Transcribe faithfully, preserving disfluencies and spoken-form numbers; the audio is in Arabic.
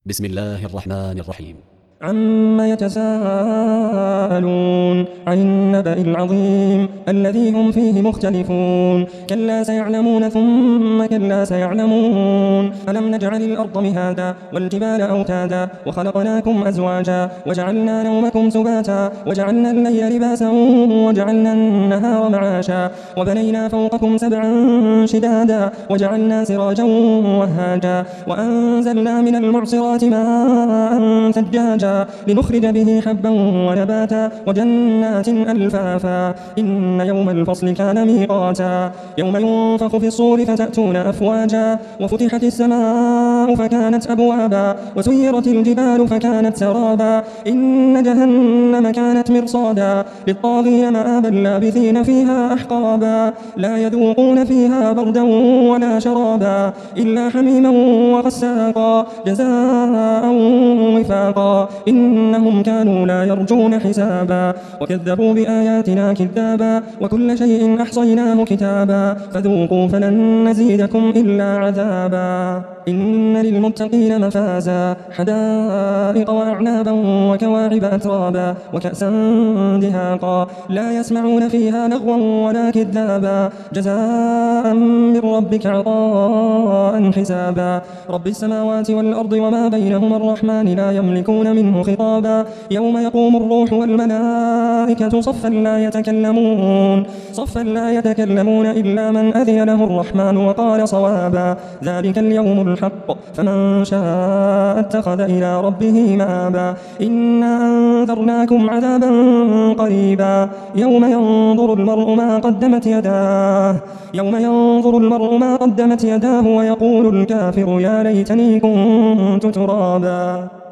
بسم الله الرحمن الرحيم. عما يتساءلون عن النبأ العظيم الذي هم فيه مختلفون كلا سيعلمون ثم كلا سيعلمون ألم نجعل الأرض مهادا والجبال أوتادا وخلقناكم أزواجا وجعلنا نومكم سباتا وجعلنا الليل لباسا وجعلنا النهار معاشا وبنينا فوقكم سبعا شدادا وجعلنا سراجا وهاجا وأنزلنا من المعصرات ماء ثجاجا لنخرج به حبا ونباتا وجنات ألفافا إن يوم الفصل كان ميقاتا يوم ينفخ في الصور فتأتون أفواجا وفتحت السماء فكانت أبوابا وسيرت الجبال فكانت سرابا إن جهنم كانت مرصادا للطاغين مآبا لابثين فيها أحقابا لا يذوقون فيها بردا ولا شرابا إلا حميما وغساقا جزاء وفاقا إنهم كانوا لا يرجون حسابا وكذبوا بآياتنا كذابا وكل شيء أحصيناه كتابا فذوقوا فلن نزيدكم إلا عذابا إن للمتقين مفازا حدائق وأعنابا وكواعب أترابا وكأسا دهاقا لا يسمعون فيها لغوا ولا كذابا جزاء من ربك عطاء حسابا رب السماوات والأرض وما بينهما الرحمن لا يملكون منه خطابا يوم يقوم الروح والملائكة صفا لا يتكلمون صفا لا يتكلمون إلا من أذن له الرحمن وقال صوابا ذلك اليوم الحق فمن شاء اتخذ إلى ربه مآبا إنا أنذرناكم عذابا قريبا يوم ينظر المرء ما قدمت يداه يوم ينظر المرء ما قدمت يداه ويقول الكافر يا ليتني كنت ترابا.